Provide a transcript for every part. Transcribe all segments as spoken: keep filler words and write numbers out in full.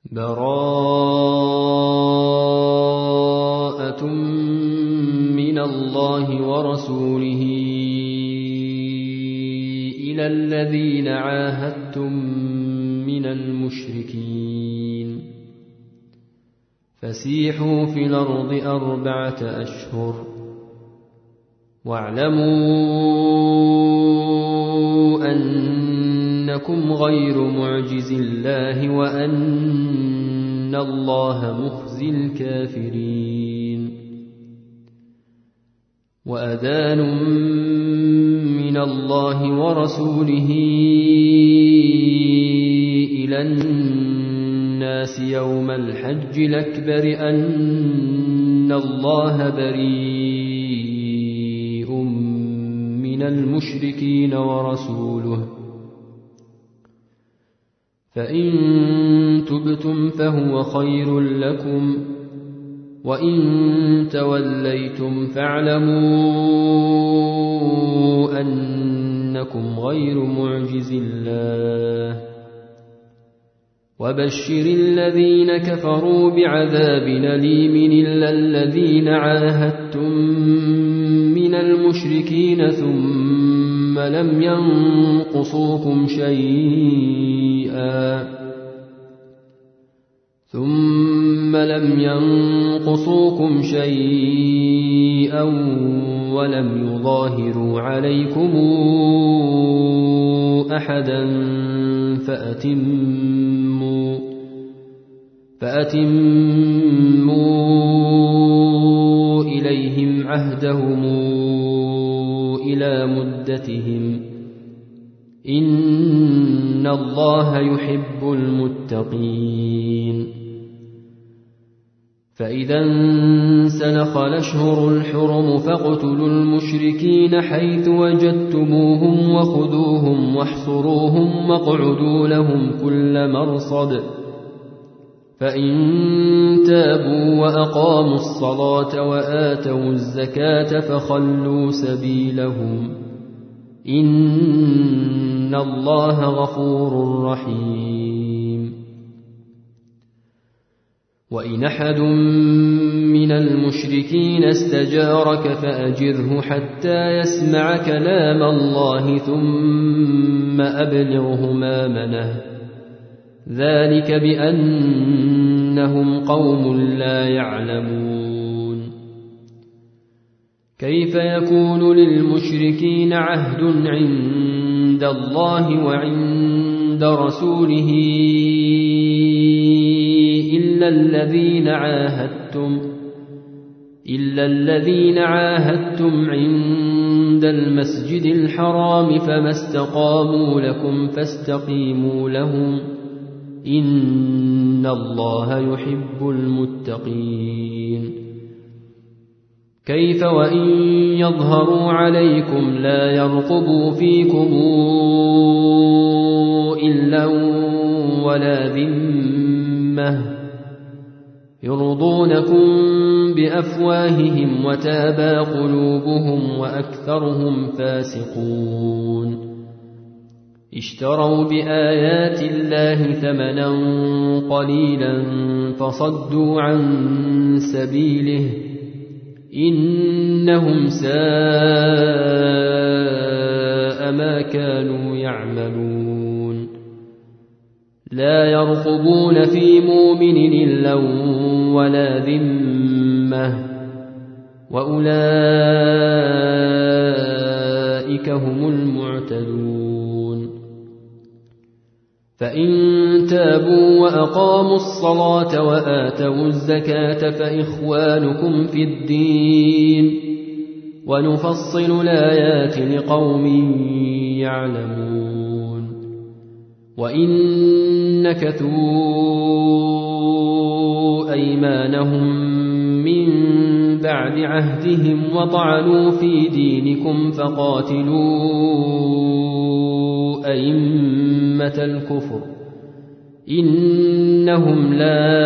براءة من الله ورسوله إلى الذين عاهدتم من المشركين فسيحوا في الأرض أربعة أشهر واعلموا أنكم غير معجز الله وأن الله مخزي الكافرين وأذان من الله ورسوله إلى الناس يوم الحج الأكبر أن الله بريء من المشركين ورسوله فإن تبتم فهو خير لكم وإن توليتم فاعلموا أنكم غير معجز الله وبشر الذين كفروا بعذاب أليم إلا الذين عاهدتم من المشركين ثم لم ينقصوكم شيئا ثم لم ينقصوكم شيئا ولم يظاهروا عليكم أحدا فأتموا فأتموا إليهم عهدهم إلى مدتهم إن الله يحب المتقين فإذا انسلخ الأشهر الحرم فاقتلوا المشركين حيث وجدتموهم وخذوهم واحصروهم واقعدوا لهم كل مرصد فإن تابوا وأقاموا الصلاة وآتوا الزكاة فخلوا سبيلهم إن الله غفور رحيم وإن أحد من المشركين استجارك فأجره حتى يسمع كلام الله ثم أبلغه مأمنه ذلك بأنهم قوم لا يعلمون كيف يكون للمشركين عهد عند الله وعند رسوله إلا الذين عاهدتم إلا الذين عاهدتم عند المسجد الحرام فما استقاموا لكم فاستقيموا لهم إن الله يحب المتقين كيف وإن يظهروا عليكم لا يرقبوا فيكم إلا ولا ذمة يرضونكم بأفواههم وتابى قلوبهم وأكثرهم فاسقون اشتروا بآيات الله ثمنا قليلا فصدوا عن سبيله إنهم ساء ما كانوا يعملون لا يرقبون في مؤمن إلا ولا ذمة وأولئك هم المعتدون فإن تابوا وأقاموا الصلاة وآتوا الزكاة فإخوانكم في الدين ونفصل الآيات لقوم يعلمون وإن نكثوا أيمانهم من بعد عهدهم وطعنوا في دينكم فقاتلوا أئمة الكفر إنهم لا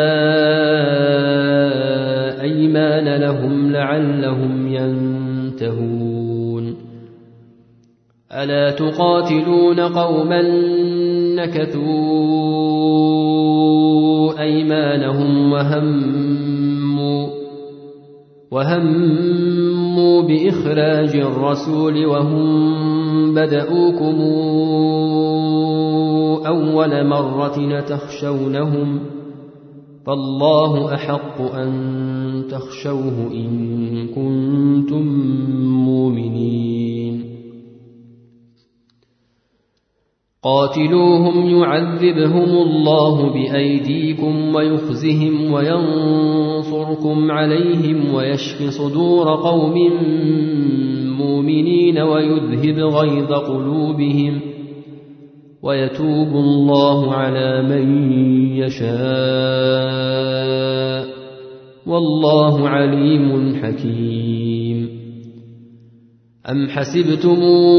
أيمان لهم لعلهم ينتهون ألا تقاتلون قوما نكثوا أيمانهم وهموا, وهموا بإخراج الرسول وهم بدؤوكم أول مرة تخشونهم فالله أحق أن تخشوه إن كنتم مؤمنين. قاتلوهم يعذبهم الله بأيديكم ويخزهم وينصركم عليهم ويشف صدور قوم مؤمنين ويذهب غيظ قلوبهم ويتوب الله على من يشاء والله عليم حكيم. أم حسبتم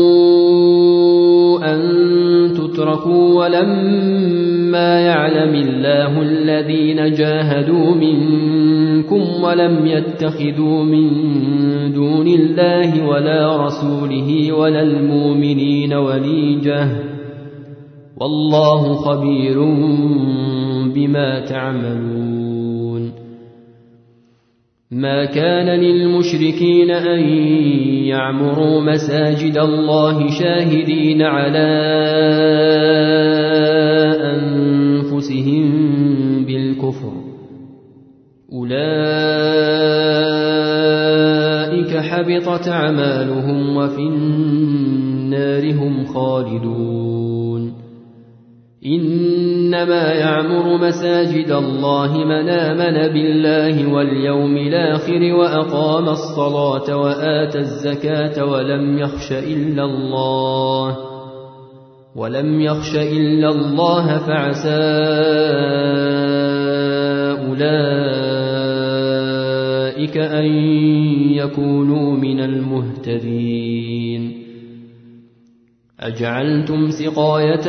أن تتركوا ولما يعلم الله الذين جاهدوا منكم ولم يتخذوا من دون الله ولا رسوله ولا المؤمنين وليجة والله خبير بما تعملون. ما كان للمشركين أن يعمروا مساجد الله شاهدين على أنفسهم بالكفر أولئك حبطت أعمالهم وفي النار هم خالدون. إنما يعمر مساجد الله من آمن بالله واليوم الآخر وأقام الصلاة وآتى الزكاة ولم يخش إلا الله ولم يخش إلا الله فعسى أولئك أن يكونوا من المهتدين. أجعلتم سقاية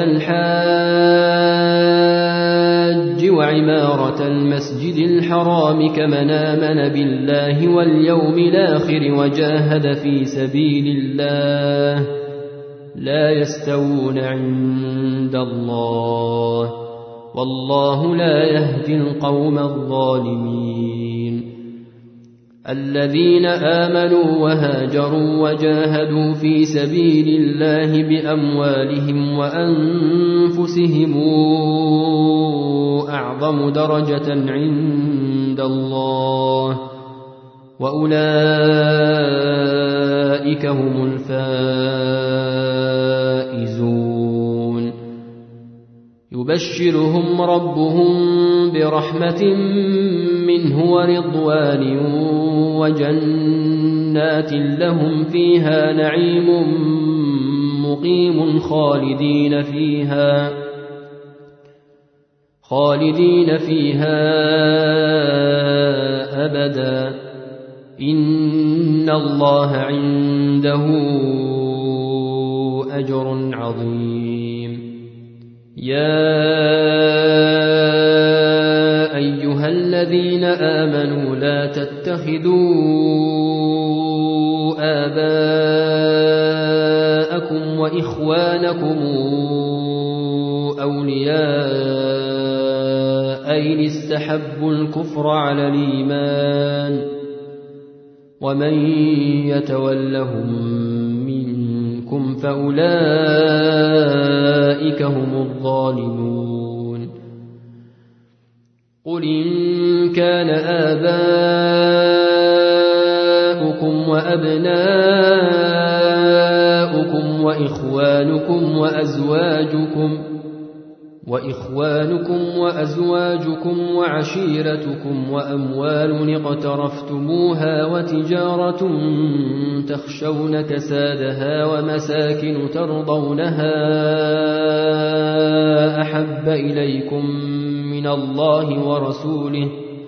الحاج وعمارة المسجد الحرام كمن آمن بالله واليوم الآخر وجاهد في سبيل الله لا يستوون عند الله والله لا يهدي القوم الظالمين. الذين آمنوا وهاجروا وجاهدوا في سبيل الله بأموالهم وأنفسهم أعظم درجة عند الله وأولئك هم الفائزون. يبشرهم ربهم برحمة منه ورضوان وجنات لهم فيها نعيم مقيم خالدين فيها خالدين فيها أبدا إن الله عنده أجر عظيم. يا أيها الذين آمنوا لا تتخذوا آباءكم وإخوانكم أولياء إن استحبوا الكفر على الإيمان ومن يتولهم منكم فأولئك هم الظالمون. قل إن كان آباؤكم وأبناؤكم وإخوانكم وأزواجكم وإخوانكم وأزواجكم وعشيرتكم وأموال اقترفتموها وتجارة تخشون كسادها ومساكن ترضونها أحب إليكم من الله ورسوله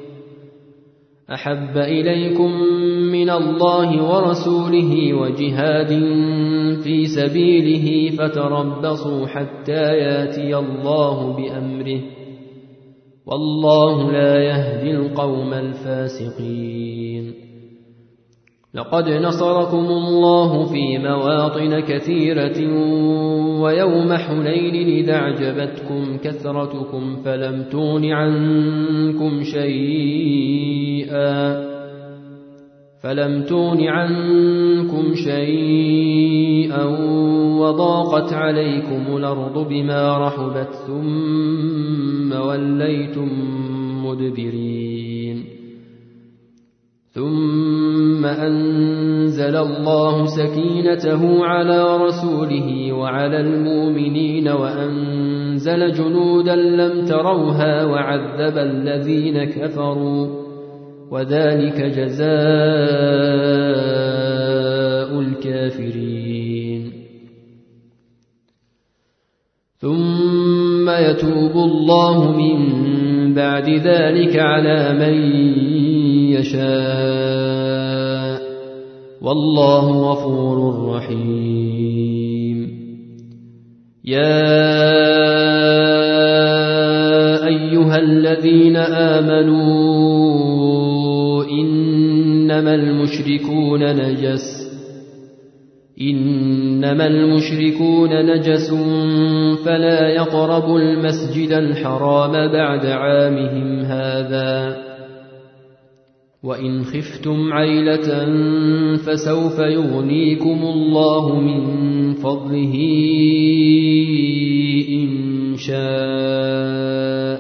أحب إليكم من الله ورسوله وجهاد في سبيله فتربصوا حتى ياتي الله بأمره والله لا يهدي القوم الفاسقين. لقد نصركم الله في مواطن كثيرة ويوم حنين إذ أعجبتكم كثرتكم فلم تغن عنكم شيئا فلم تغن عنكم شيئا وضاقت عليكم الأرض بما رحبت ثم وليتم مدبرين ثم أنزل الله سكينته على رسوله وعلى المؤمنين وأنزل جنودا لم تروها وعذب الذين كفروا وذلك جزاء الكافرين ثم يتوب الله من بعد ذلك على من يشاء والله غفور رحيم يا أيها الذين آمنوا إنما المشركون نجس إنما المشركون نجس فلا يقربوا المسجد الحرام بعد عامهم هذا وإن خفتم عيلة فسوف يغنيكم الله من فضله إن شاء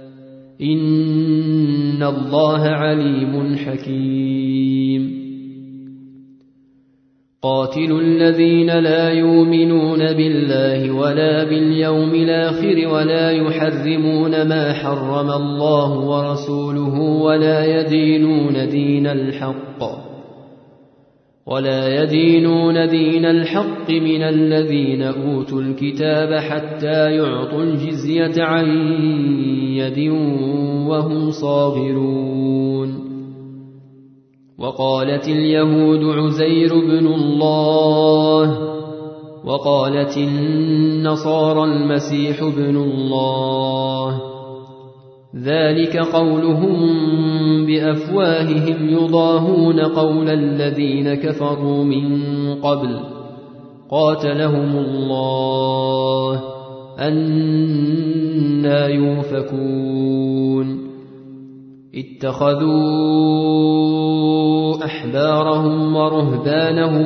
إن الله عليم حكيم قاتلوا الذين لا يؤمنون بالله ولا باليوم الآخر ولا يحرمون ما حرم الله ورسوله ولا يدينون دين الحق ولا يدينون دين الحق من الذين أوتوا الكتاب حتى يعطوا الجزية عن يد وهم صاغرون وقالت اليهود عزير بن الله وقالت النصارى المسيح بن الله ذلك قولهم بأفواههم يضاهون قول الذين كفروا من قبل قاتلهم الله أنى يؤفكون اتخذوا أحبارهم ورهبانهم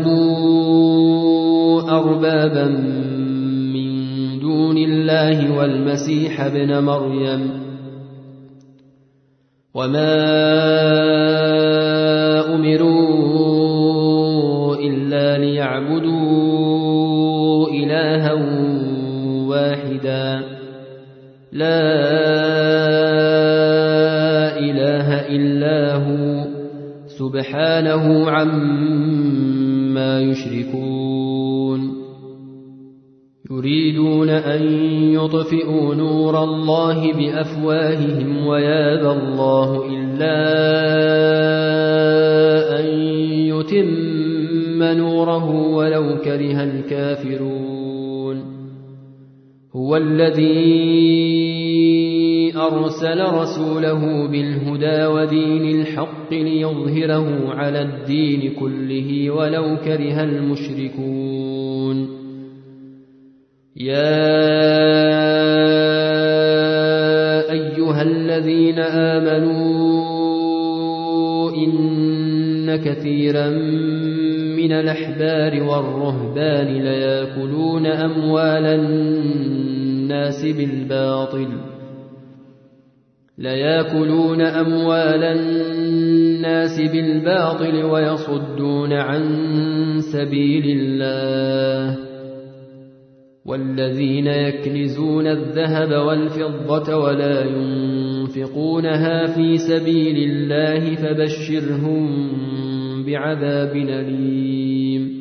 أربابا من دون الله والمسيح ابن مريم وما أمروا إلا ليعبدوا إلها واحدا لا إله إلا هو سبحانه عما يشركون يريدون أن يطفئوا نور الله بأفواههم ويابى الله إلا أن يتم نوره ولو كره الكافرون هو الذي أرسل رسوله بالهدى ودين الحق ليظهره على الدين كله ولو كره المشركون يا أيها الذين آمنوا إن كثيرا من الأحبار والرهبان ليأكلون أموال الناس بالباطل ليأكلون أموال الناس بالباطل ويصدون عن سبيل الله والذين يكنزون الذهب والفضة ولا ينفقونها في سبيل الله فبشرهم بعذاب أليم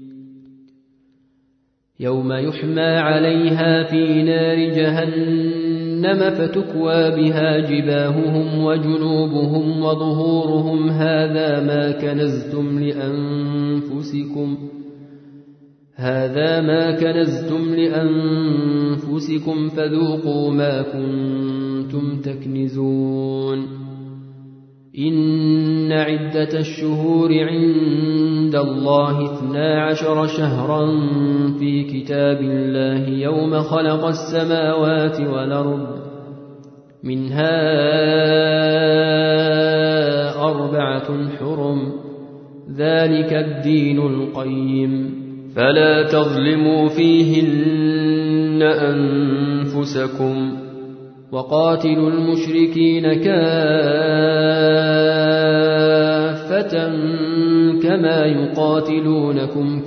يوم يحمى عليها في نار جهنم فتكوى بها جباههم وجنوبهم وظهورهم هذا ما كنزتم لأنفسكم هذا ما كنزتم لأنفسكم فذوقوا ما كنتم تكنزون إن إن عدة الشهور عند الله اثنا عشر شهرا في كتاب الله يوم خلق السماوات والأرض منها أربعة حرم ذلك الدين القيم فلا تظلموا فيهن أنفسكم وقاتلوا المشركين كافة كما يقاتلونكم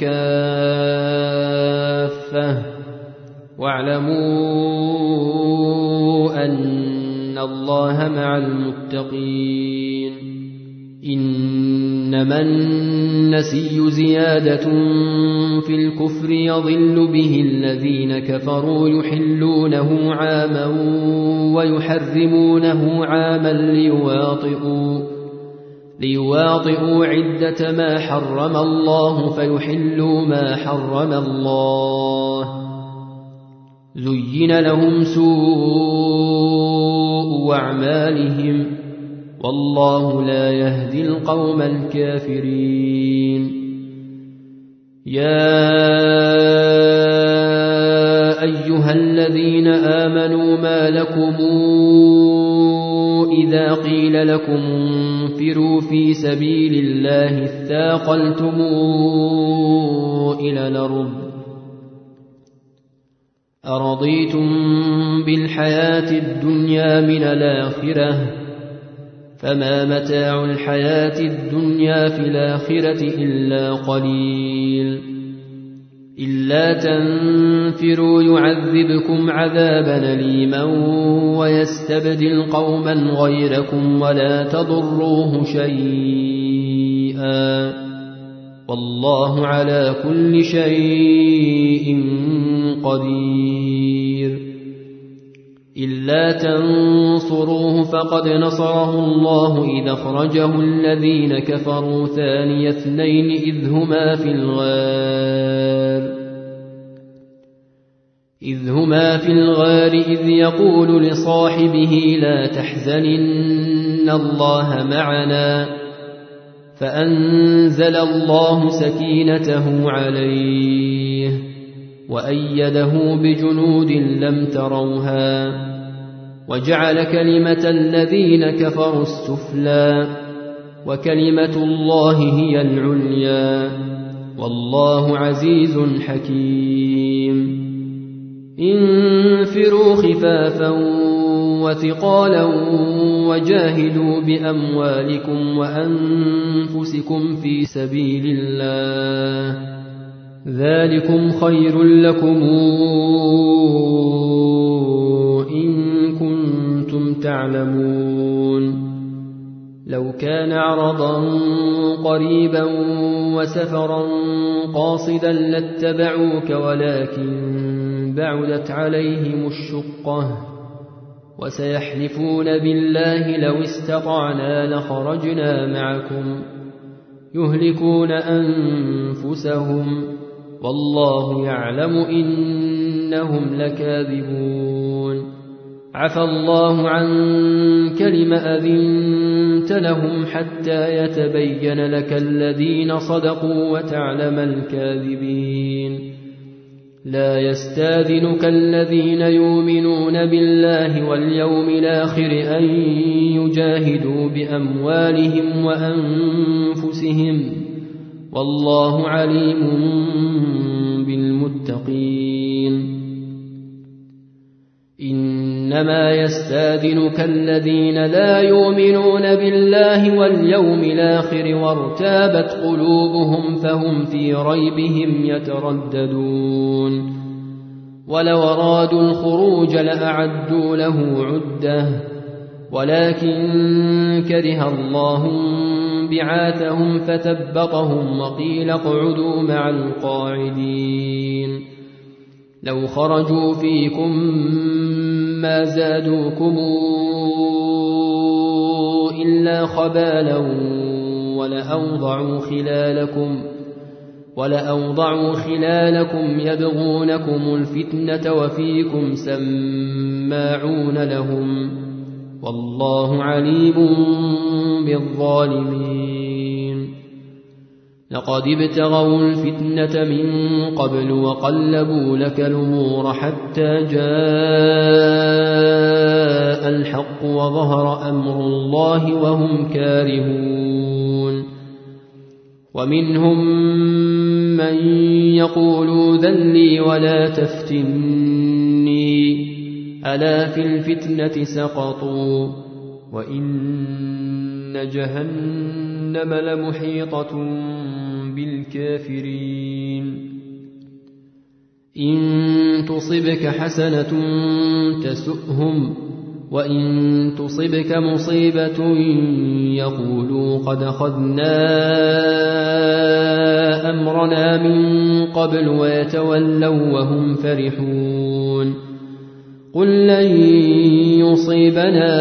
كافة واعلموا أن الله مع المتقين إنما النسي زيادة في الكفر يضل به الذين كفروا يحلونه عاما ويحرمونه عاما ليواطئوا, ليواطئوا عدة ما حرم الله فيحلوا ما حرم الله زين لهم سوء أعمالهم والله لا يهدي القوم الكافرين يا أيها الذين آمنوا ما لكم إذا قيل لكم انفروا في سبيل الله اثاقلتم إلى الأرض أرضيتم بالحياة الدنيا من الآخرة فما متاع الحياة الدنيا في الآخرة إلا قليل إلا تنفروا يعذبكم عذابا أليما ويستبدل قوما غيركم ولا تضروه شيئا والله على كل شيء قدير إلا تنصروه فقد نصره الله إذا أخرجه الذين كفروا ثاني اثنين إذ هما في الغار إذ هما في الغار إذ يقول لصاحبه لا تحزن إن الله معنا فأنزل الله سكينته عليه وأيده بجنود لم تروها وجعل كلمة الذين كفروا السفلى وكلمة الله هي العليا والله عزيز حكيم انفروا خفافا وثقالا وجاهدوا بأموالكم وأنفسكم في سبيل الله ذلكم خير لكم إن كنتم تعلمون لو كان عرضا قريبا وسفرا قاصدا لاتبعوك ولكن بعدت عليهم الشقة وسيحلفون بالله لو استطعنا لخرجنا معكم يهلكون أنفسهم والله يعلم إنهم لكاذبون عفى الله عنك لم أذنت لهم حتى يتبين لك الذين صدقوا وتعلم الكاذبين لا يستاذنك الذين يؤمنون بالله واليوم الآخر أن يجاهدوا بأموالهم وأنفسهم والله عليم بالمتقين إنما يستاذنك الذين لا يؤمنون بالله واليوم الآخر وارتابت قلوبهم فهم في ريبهم يترددون ولو أرادوا الخروج لأعدوا له عدة ولكن كره الله بعاثهم فثبطهم وقيل اقعدوا مع القاعدين لو خرجوا فيكم ما زادوكم إلا خبالا ولأوضعوا خلالكم ولأوضعوا خلالكم يبغونكم الفتنة وفيكم سماعون لهم والله عليم بالظالمين لقد ابتغوا الفتنة من قبل وقلبوا لك الأمور حتى جاء الحق وظهر أمر الله وهم كارهون ومنهم من يقول ذل لي ولا تفتني ألا في الفتنة سقطوا وإن جهنم لمحيطة بالكافرين إن تصبك حسنة تسؤهم وإن تصبك مصيبة يقولوا قد أخذنا أمرنا من قبل ويتولوا وهم فرحون قل لن يصيبنا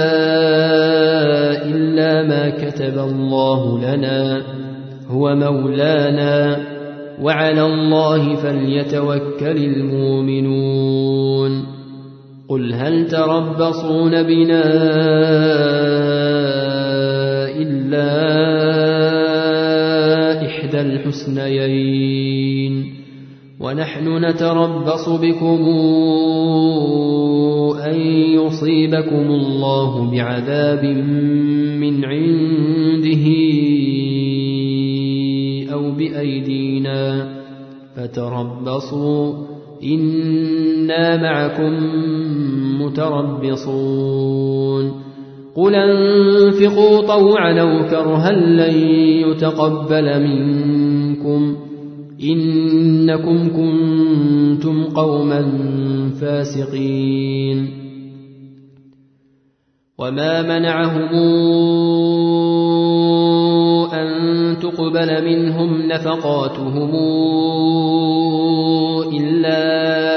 إلا ما كتب الله لنا هو مولانا وعلى الله فليتوكل المؤمنون قل هل تربصون بنا إلا إحدى الحسنيين ونحن نتربص بكم أن يصيبكم الله بعذاب من عنده أو بأيدينا فتربصوا إنا معكم متربصون قل انفقوا طوعا أو كرها لن يتقبل منكم إنكم كنتم قوما فاسقين وما منعهم أن تقبل منهم نفقاتهم إلا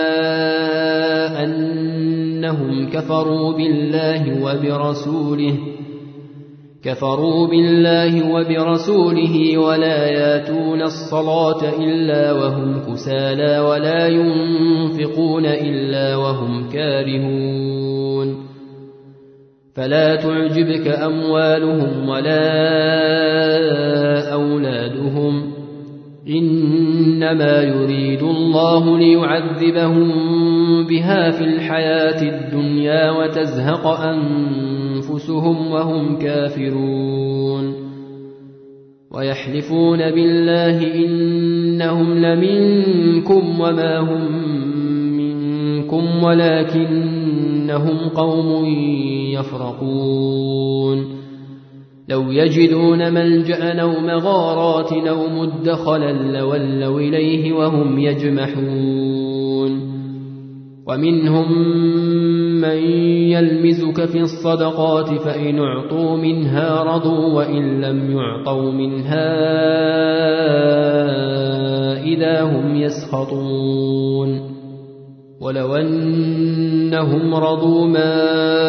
أنهم كفروا بالله وبرسوله كفروا بالله وبرسوله ولا ياتون الصلاة إلا وهم كسالى ولا ينفقون إلا وهم كارهون فلا تعجبك أموالهم ولا أولادهم إنما يريد الله ليعذبهم بها في الحياة الدنيا وتزهق أنفسهم وهم كافرون ويحلفون بالله إنهم لمنكم وما هم منكم ولكنهم قوم يفرقون لو يجدون ملجأ أو مغارات أو مدخلا لولوا إليه وهم يجمحون ومنهم من يلمزك في الصدقات فإن أعطوا منها رضوا وإن لم يعطوا منها إذا هم يسخطون ولو أنهم رضوا ما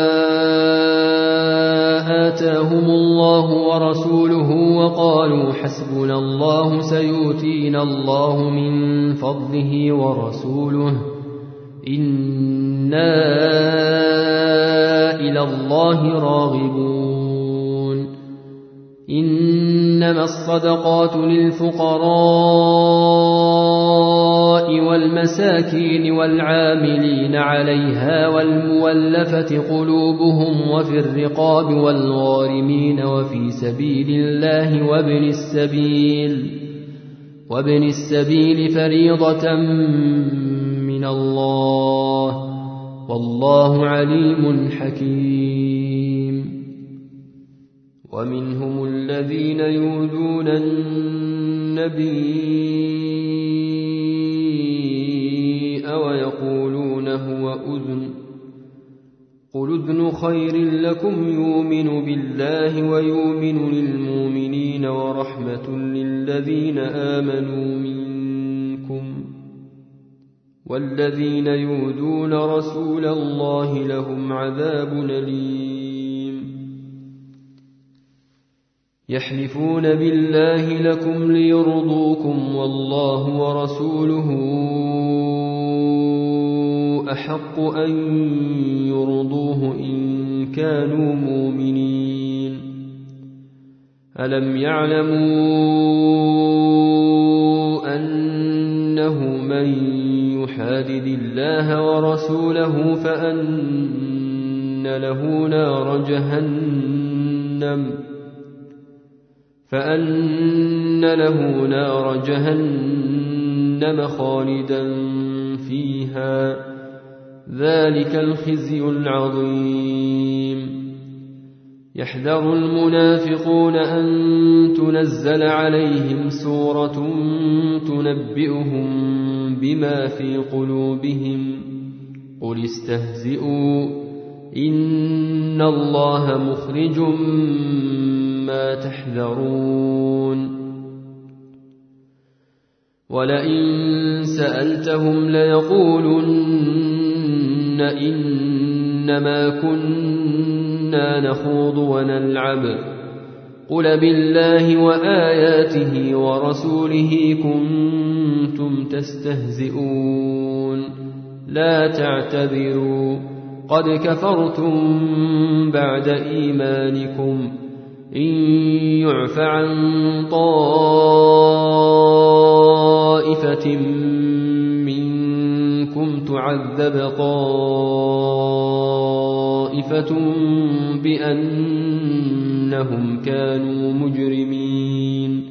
آتاهم الله ورسوله وقالوا حسبنا الله سيؤتينا الله من فضله ورسوله إنا إلى الله راغبون إنما الصدقات للفقراء والمساكين والعاملين عليها والمولفة قلوبهم وفي الرقاب والغارمين وفي سبيل الله وابن السبيل وابن السبيل فريضة من الله والله عليم حكيم ومنهم الذين يؤذون النبي ويقولون هو أذن قل أذن خير لكم يؤمن بالله ويؤمن للمؤمنين ورحمة للذين آمنوا منكم والذين يؤذون رسول الله لهم عذاب أليم يحلفون بالله لكم ليرضوكم والله ورسوله أحق أن يرضوه إن كانوا مؤمنين. ألم يعلموا أنه من يحادد الله ورسوله فأن له نار جهنم فأن له نار جهنم خالدا فيها ذلك الخزي العظيم. يحذر المنافقون أن تنزل عليهم سورة تنبئهم بما في قلوبهم قل استهزئوا إن الله مخرج ما تحذرون. ولئن سألتهم ليقولن إنما كنا نخوض ونلعب قل بالله وآياته ورسوله كنتم تستهزئون لا تعتذروا قد كفرتم بعد إيمانكم إن يعف عن طائفة منكم تعذب طائفة بأنهم كانوا مجرمين.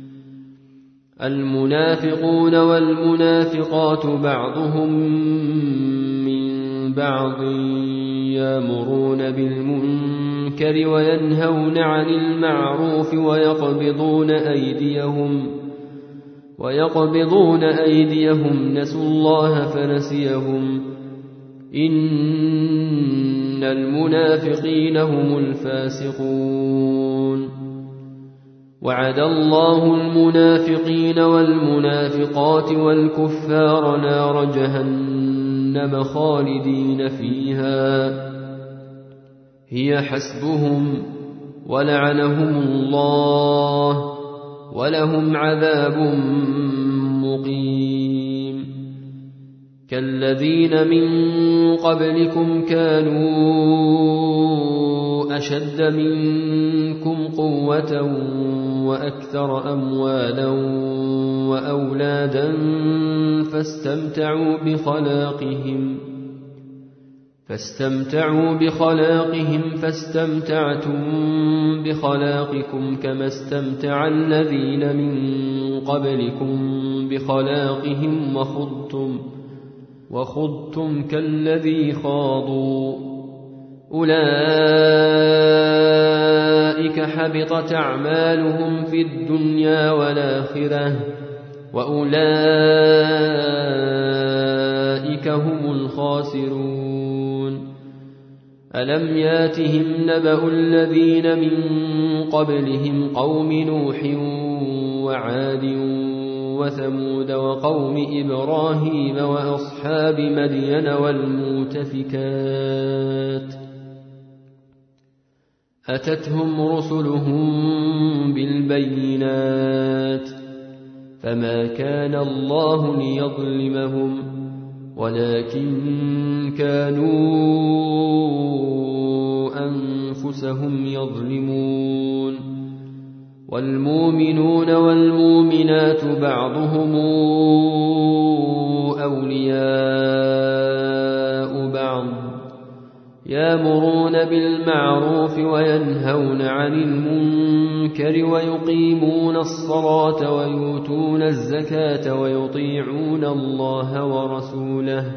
المنافقون والمنافقات بعضهم من بعض يأمرون بالمنكر وينهون عن المعروف ويقبضون أيديهم ويقبضون أيديهم نسوا الله فنسيهم إن المنافقين هم الفاسقون. وعد الله المنافقين والمنافقات والكفار نار جهنم خالدين فيها هي حسبهم ولعنهم الله ولهم عذاب مقيم. كالذين من قبلكم كانوا أشد منكم قوة وأكثر أموالا وأولادا فاستمتعوا بخلاقهم فاستمتعوا بخلاقهم فاستمتعتم بخلاقكم كما استمتع الذين من قبلكم بخلاقهم وخضتم وخضتم كالذي خاضوا أولئك حبطت أعمالهم في الدنيا والآخرة وأولئك هم الخاسرون. ألم ياتهم نبأ الذين من قبلهم قوم نوح وعاد وثمود وقوم إبراهيم وأصحاب مدين والمؤتفكات أتتهم رسلهم بالبينات فما كان الله ليظلمهم ولكن كانوا أنفسهم يظلمون. والمؤمنون والمؤمنات بعضهم أولياء بعض يأمرون بالمعروف وينهون عن المنكر ويقيمون الصلاة ويؤتون الزكاة ويطيعون الله ورسوله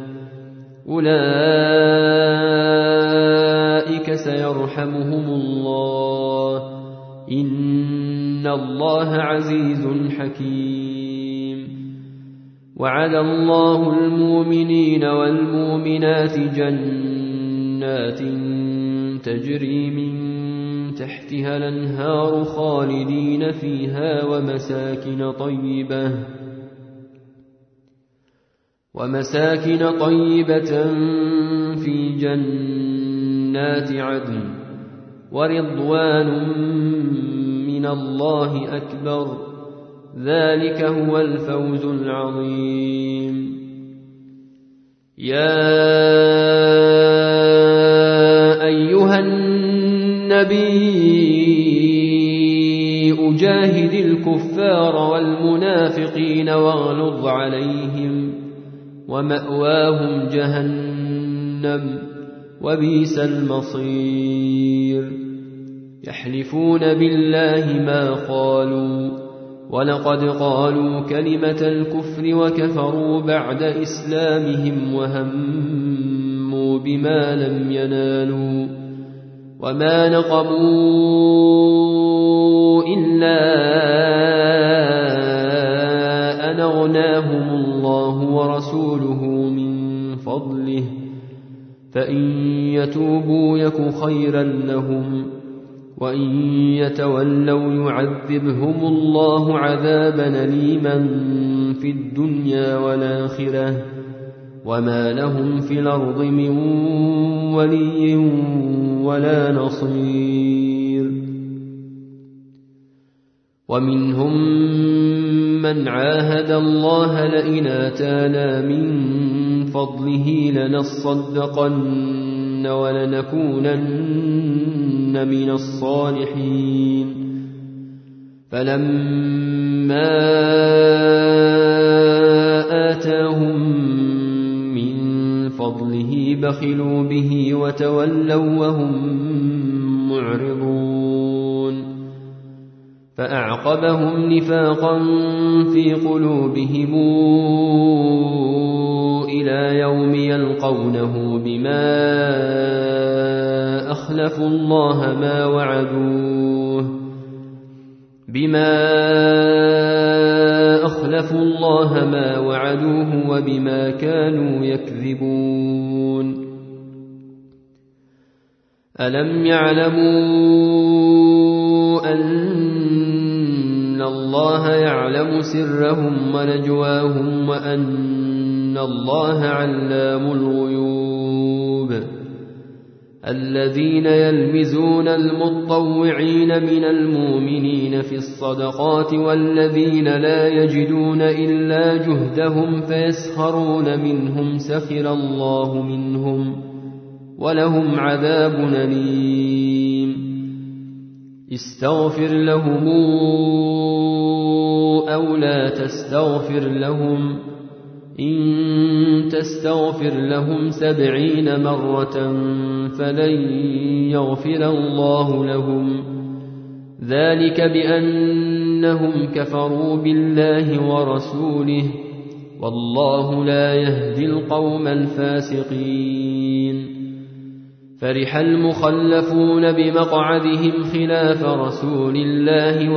أولئك سيرحمهم الله إن الله عزيز حكيم. وعد الله المؤمنين والمؤمنات جنات تجري من تحتها الأنهار خالدين فيها ومساكن طيبة ومساكن طيبة في جنات عدن ورضوان من الله أكبر ذلك هو الفوز العظيم. يا أيها الناس النبي جاهد الكفار والمنافقين واغلظ عليهم ومأواهم جهنم وبئس المصير يحلفون بالله ما قالوا ولقد قالوا كلمة الكفر وكفروا بعد إسلامهم وهموا بما لم ينالوا وما نقموا إلا أن أغناهم الله ورسوله من فضله فإن يتوبوا يك خيرا لهم وإن يتولوا يعذبهم الله عذابا أليما في الدنيا والآخرة وما لهم في الأرض من ولي ولا نصير ومنهم من عاهد الله لئن آتانا من فضله لنصدقن ولنكونن من الصالحين فلما آتاهم من فضله بخلوا به وتولوا وهم معرضون فأعقبهم نفاقا في قلوبهم إلى يوم يلقونه بما أخلفوا الله ما وعدوه بما أخلفوا الله ما وعدوه وبما كانوا يكذبون ألم يعلموا أن الله يعلم سرهم ونجواهم وأن الله علام الغيوب الذين يلمزون المطوعين من المؤمنين في الصدقات والذين لا يجدون إلا جهدهم فيسخرون منهم سخر الله منهم ولهم عذاب أليم استغفر لهم أو لا تستغفر لهم إن تستغفر لهم سبعين مرة فلن يغفر الله لهم ذلك بأنهم كفروا بالله ورسوله والله لا يهدي القوم الفاسقين فرح المخلفون بمقعدهم خلاف رسول الله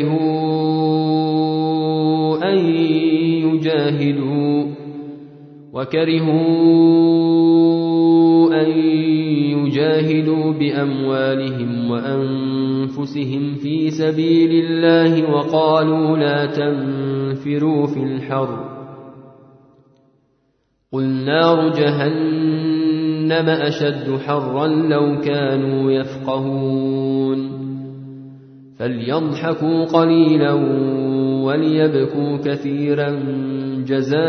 وكرهوا أن يجاهدوا وكرهوا أن يجاهدوا بأموالهم وأنفسهم في سبيل الله وقالوا لا تنفروا في الحر قل نار جهنم أشد حرا لو كانوا يفقهون فليضحكوا قليلا وليبكوا كثيرا جزاء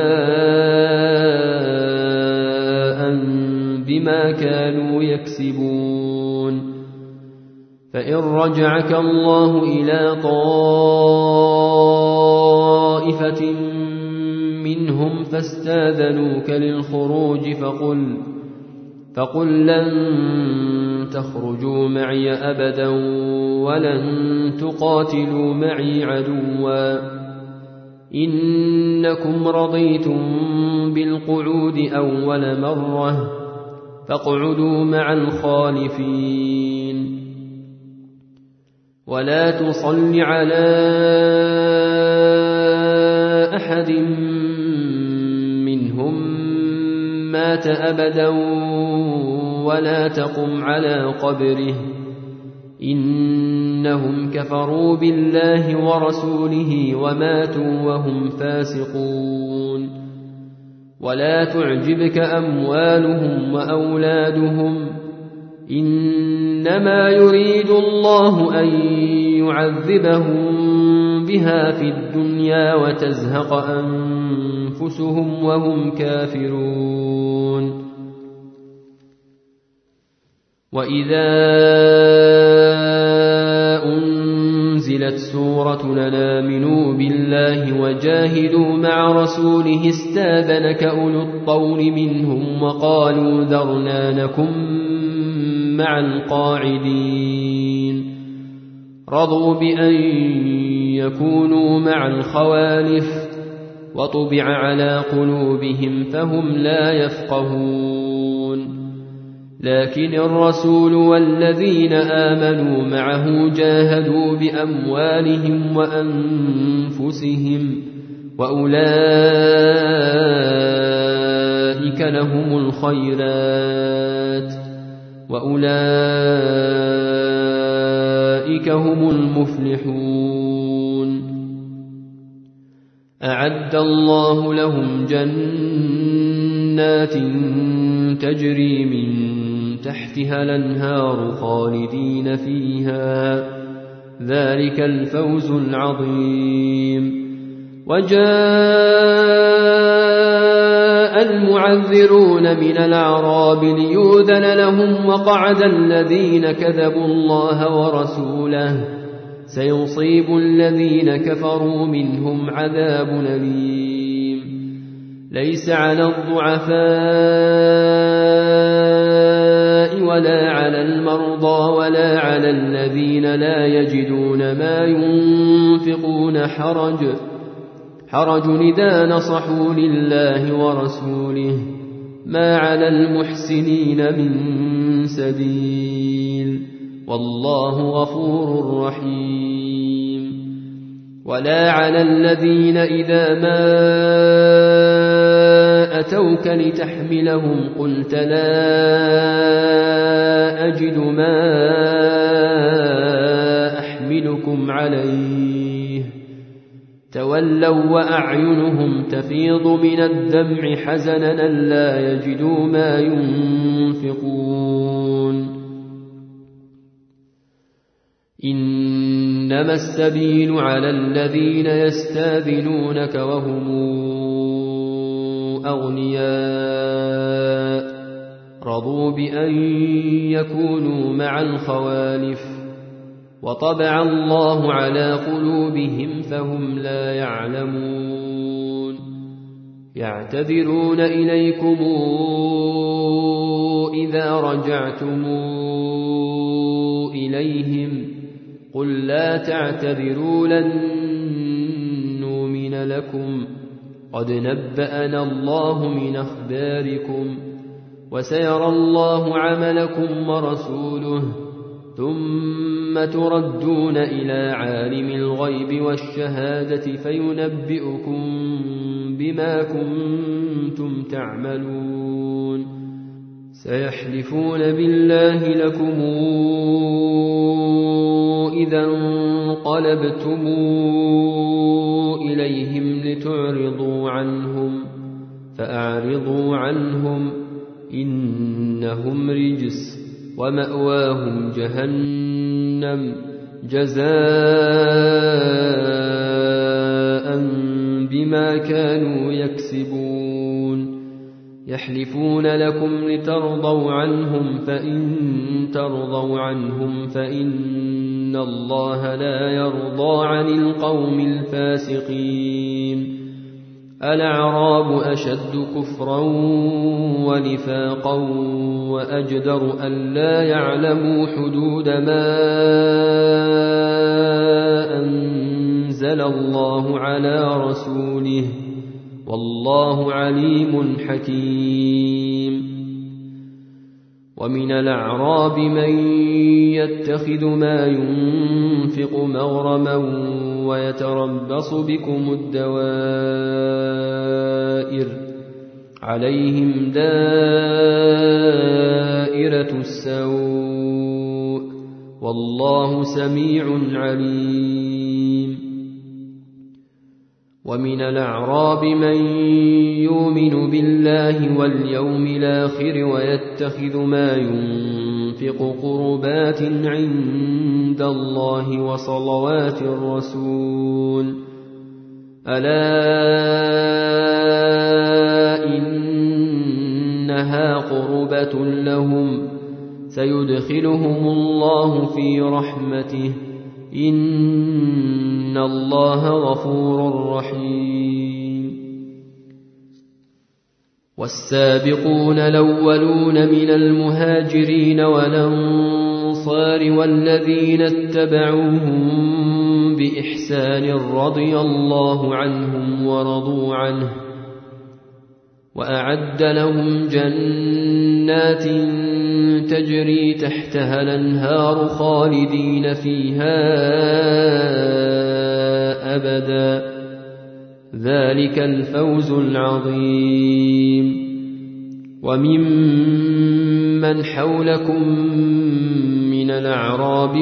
بما كانوا يكسبون فإن رجعك الله إلى طائفة منهم فاستاذنوك للخروج فقل فقل لن تخرجوا معي أبدا ولن تقاتلوا معي عدوا إنكم رضيتم بالقعود أول مرة فاقعدوا مع الخالفين ولا تصل على أحد منهم مات أبدا ولا تقم على قبره إنهم كفروا بالله ورسوله وماتوا وهم فاسقون ولا تعجبك أموالهم وأولادهم إنما يريد الله أن يعذبهم بها في الدنيا وتزهق أنفسهم وهم كافرون وإذا رسلنا آمنوا بالله وجاهدوا مع رسوله استاذنك أولو الطول منهم وقالوا ذرنا نكن مع القاعدين رضوا بأن يكونوا مع الخوالف وطبع على قلوبهم فهم لا يفقهون لكن الرسول والذين آمنوا معه جاهدوا بأموالهم وأنفسهم وأولئك لهم الخيرات وأولئك هم المفلحون أعد الله لهم جنات تجري من تحتها الأنهار خالدين فيها ذلك الفوز العظيم وجاء المعذرون من الأعراب ليؤذن لهم وقعد الذين كذبوا الله ورسوله سيصيب الذين كفروا منهم عذاب أليم ليس على الضعفاء ولا على المرضى ولا على الذين لا يجدون ما ينفقون حرج حرج إذا نصحوا لله ورسوله ما على المحسنين من سبيل والله غفور رحيم ولا على الذين إذا ما أتوك لتحملهم قلت لا أجد ما أحملكم عليه تولوا وأعينهم تفيض من الدمع حزنا لا يجدوا ما ينفقون إنما السبيل على الذين يستاذنونك وهم أغنياء رضوا بأن يكونوا مع الخوالف وطبع الله على قلوبهم فهم لا يعلمون يعتذرون إليكم إذا رجعتم إليهم قل لا تعتذروا لن نؤمن لكم قد نبأنا الله من أخباركم وسيرى الله عملكم ورسوله ثم تردون إلى عالم الغيب والشهادة فينبئكم بما كنتم تعملون سيحلفون بالله لكم إذا انقلبتم إليهم لتعرضوا عنهم فأعرضوا عنهم إنهم رجس ومأواهم جهنم جزاء بما كانوا يكسبون يحلفون لكم لترضوا عنهم فإن ترضوا عنهم فإن الله لا يرضى عن القوم الفاسقين الأعراب أشد كفرا ونفاقا وأجدر أن لا يعلموا حدود ما أنزل الله على رسوله والله عليم حكيم ومن الأعراب من يتخذ ما ينفق مغرما ويتربص بكم الدوائر عليهم دائرة السوء والله سميع عليم ومن الأعراب من يؤمن بالله واليوم الآخر ويتخذ ما ينفق قربات عند الله وصلوات الرسول ألا إنها قربة لهم سيدخلهم الله في رحمته إن الله غفور رحيم. والسابقون الأولون من المهاجرين والأنصار والذين اتبعوهم بإحسان رضي الله عنهم ورضوا عنه وأعد لهم جنات تجري تحتها الأنهار خالدين فيها أبدا ذلك الفوز العظيم. وممن حولكم من الأعراب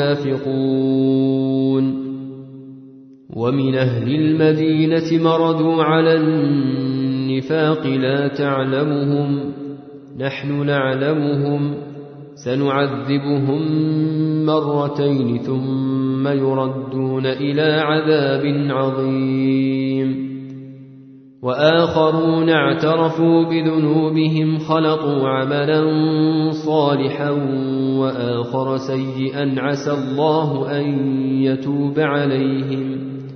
منافقون ومن أهل المدينة مردوا على النفاق لا تعلمهم نحن نعلمهم سنعذبهم مرتين ثم يردون إلى عذاب عظيم. وآخرون اعترفوا بذنوبهم خلطوا عملا صالحا وآخر سيئا عسى الله أن يتوب عليهم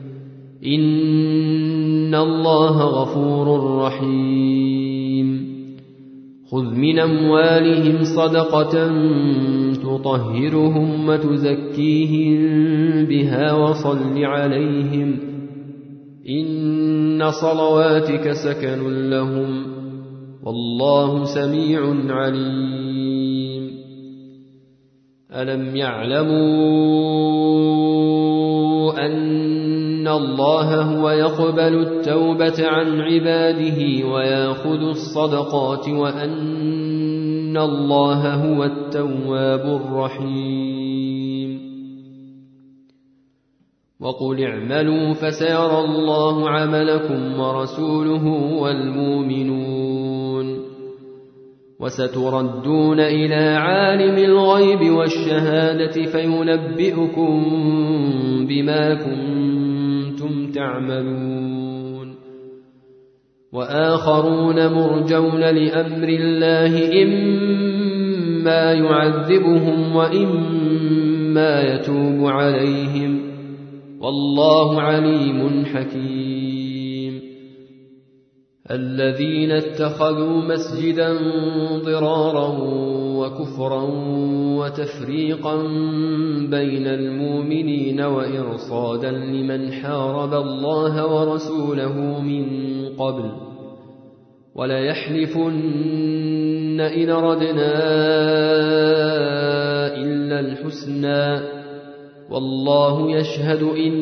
إن الله غفور رحيم. خذ من أموالهم صدقة تطهرهم وتزكيهم بها وصل عليهم إن صلواتك سكن لهم والله سميع عليم. ألم يعلموا أن الله هو يقبل التوبة عن عباده ويأخذ الصدقات وأن الله هو التواب الرحيم. وقل اعملوا فسيرى الله عملكم ورسوله والمؤمنون وستردون إلى عالم الغيب والشهادة فينبئكم بما كنتم تعملون. وآخرون مرجون لأمر الله إما يعذبهم وإما يتوب عليهم والله عليم حكيم. الذين اتخذوا مسجدا ضرارا وكفرا وتفريقا بين المؤمنين وإرصادا لمن حارب الله ورسوله من قبل وليحلفن إن أردنا إلا الحسنى والله يشهد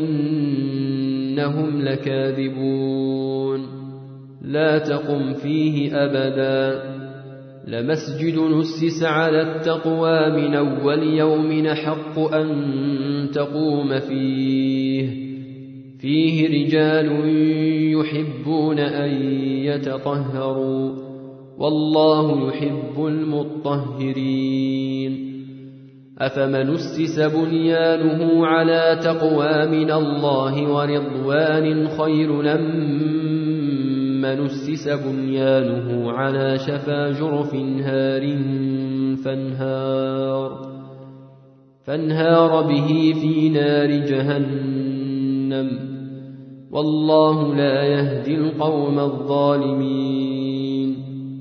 إنهم لكاذبون. لا تقم فيه أبدا لمسجد نسس على التقوى من أول يوم حق أن تقوم فيه فيه رجال يحبون أن يتطهروا والله يحب المطهرين. أفمن أسس بنيانه على تقوى من الله ورضوان خير أم من أسس بنيانه على شفا جرف هار فانهار, فانهار به في نار جهنم والله لا يهدي القوم الظالمين.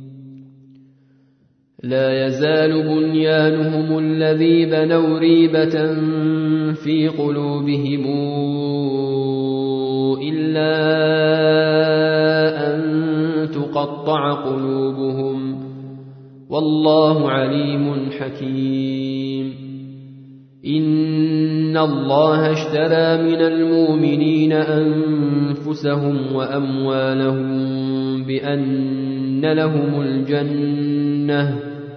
لا يزال بنيانهم الذي بنوا ريبة في قلوبهم إلا أن تقطع قلوبهم والله عليم حكيم. إن الله اشترى من المؤمنين أنفسهم وأموالهم بأن لهم الجنة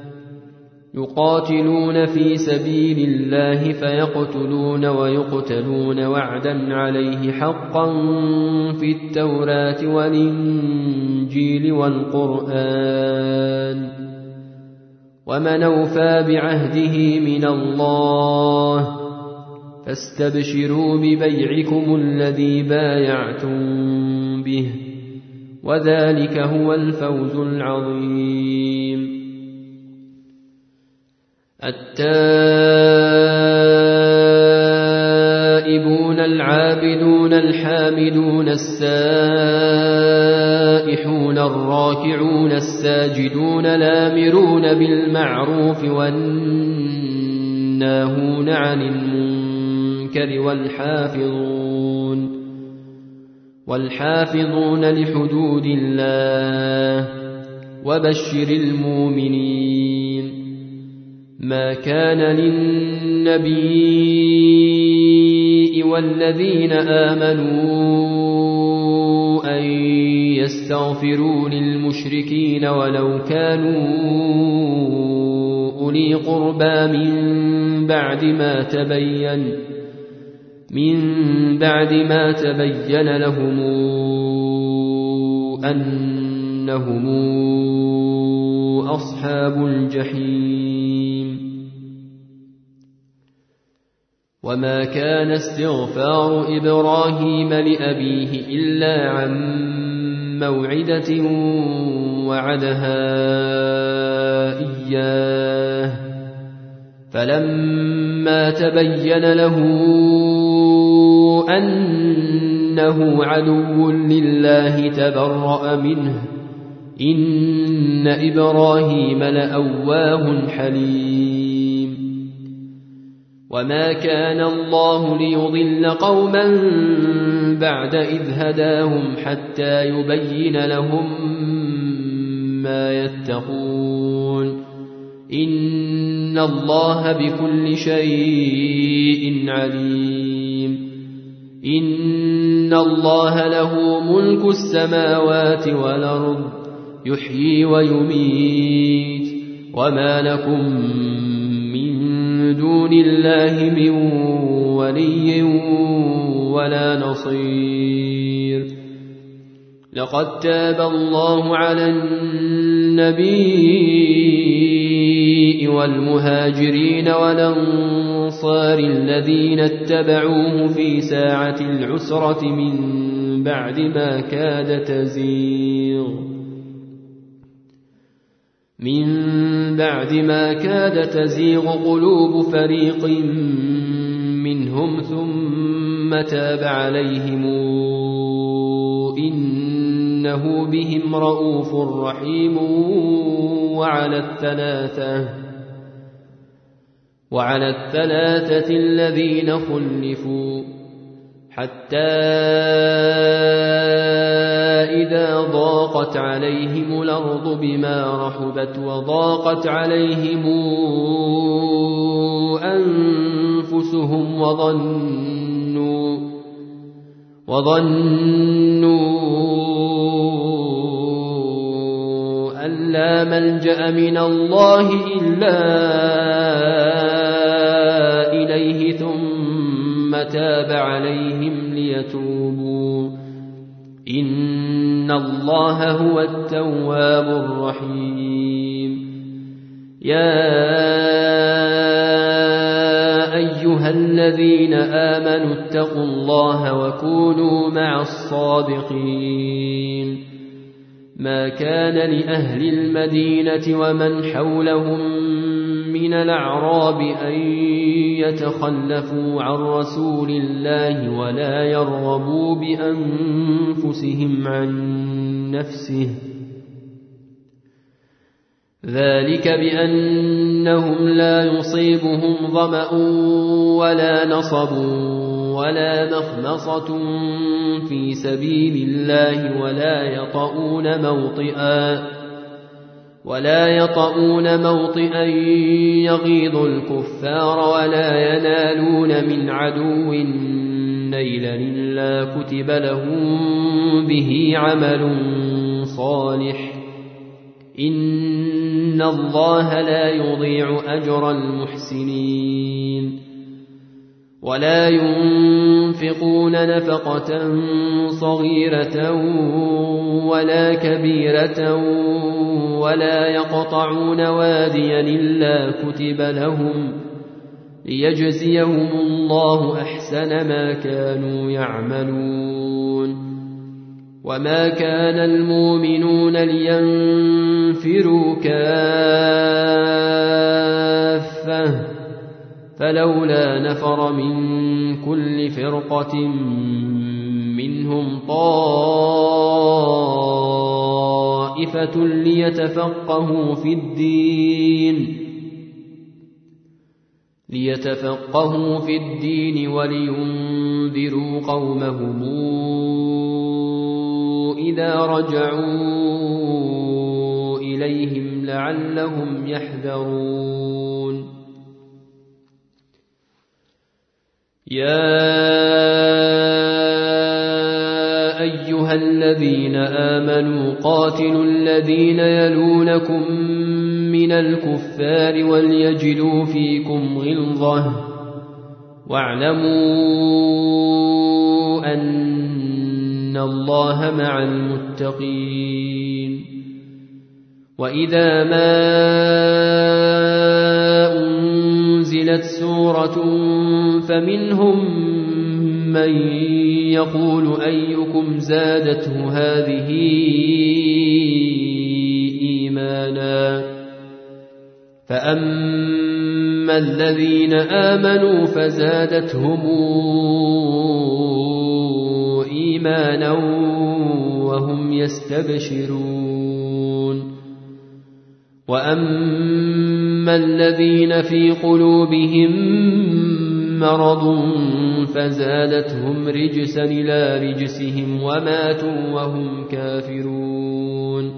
يقاتلون في سبيل الله فيقتلون ويقتلون وعدا عليه حقا في التوراة والإنجيل والقرآن ومن أوفى بعهده من الله فاستبشروا ببيعكم الذي بايعتم به وذلك هو الفوز العظيم. التائبون العابدون الحامدون السائحون الراكعون الساجدون الآمرون بالمعروف والناهون عن المنكر والحافظون والحافظون لحدود الله وبشر المؤمنين. ما كان للنبي والذين آمنوا أن يستغفروا للمشركين ولو كانوا أولي قربى من بعد ما تبين من بعد ما تبين لهم أنهم أصحاب الجحيم. وما كان استغفار إبراهيم لأبيه إلا عن موعدة وعدها إياه فلما تبين له أنه عدو لله تبرأ منه إن إبراهيم لأواه حليم. وما كان الله ليضل قوما بعد إذ هداهم حتى يبين لهم ما يتقون إن الله بكل شيء عليم. إن الله له ملك السماوات والأرض يحيي ويميت وما لكم من دون الله من ولي ولا نصير. لقد تاب الله على النبي والمهاجرين والأنصار الذين اتبعوه في ساعة العسرة من بعد ما كاد تزيغ من بعد ما كاد تزيغ قلوب فريق منهم ثم تاب عليهم إنه بهم رؤوف رحيم. وعلى الثلاثة وعلى الثلاثة الذين خلفوا حتى إذا ضاقت عليهم الأرض بما رحبت وضاقت عليهم أنفسهم وظنوا وظنوا أن لا ملجأ من الله إلا إليه ثم تاب عليهم ليتوبوا إن الله هو التواب الرحيم. يا أيها الذين آمنوا اتقوا الله وكونوا مع الصادقين. ما كان لأهل المدينة ومن حولهم من الأعراب أن يتخلفوا عن رسول الله ولا يرغبوا بأنفسهم عن نفسه ذلك بأنهم لا يصيبهم ظمأ ولا نصب ولا مخمصة في سبيل الله ولا يطؤون موطئا ولا يطؤون موطئا يغيظ الكفار ولا ينالون من عدو نيلا إلا كتب لهم به عمل صالح إن الله لا يضيع أجر المحسنين. ولا ينفقون نفقة صغيرة ولا كبيرة ولا يقطعون واديا إلا كتب لهم ليجزيهم الله أحسن ما كانوا يعملون. وما كان المؤمنون لينفروا كافة فلولا نفر من كل فرقة منهم طائفة ليتفقهوا في الدين ليتفقهوا في الدين ولينذروا قومهم إذا رجعوا إليهم لعلهم يحذرون يا أيها الذين آمنوا قاتلوا الذين يلونكم من الكفار وليجدوا فيكم غلظة واعلموا أن الله مع المتقين وإذا ما أنزلت سورة فمنهم من يقول أيكم زادته هذه إيمانا فأما الذين آمنوا فزادتهم إيمانا وهم يستبشرون وأما الذين في قلوبهم مرض فزادتهم رجسا إلى رجسهم وماتوا وهم كافرون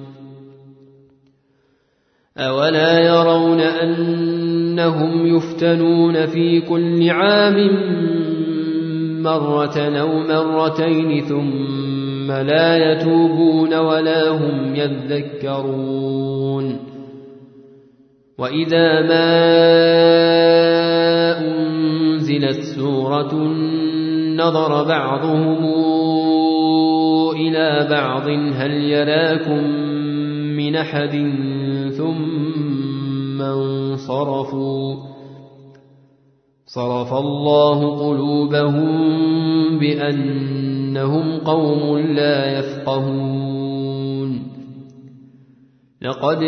أولا يرون أنهم يفتنون في كل عام مرة أو مرتين ثم لا يتوبون ولا هم يذكرون وإذا ما أنزلت سورة نظر بعضهم إلى بعض هل يراكم من أحد ثم انصرفوا صرف الله قلوبهم بأنهم قوم لا يفقهون لقد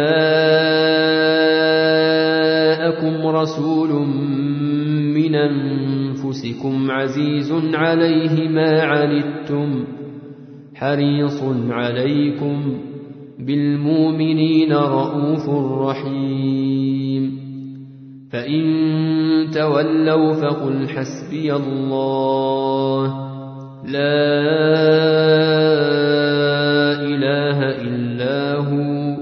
جاءكم رسول من أنفسكم عزيز عليه ما عنتم حريص عليكم بالمؤمنين رؤوف رحيم فإن تولوا فقل حسبي الله لا إله إلا هو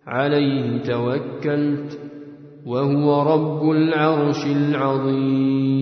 عليه توكلت وهو رب العرش العظيم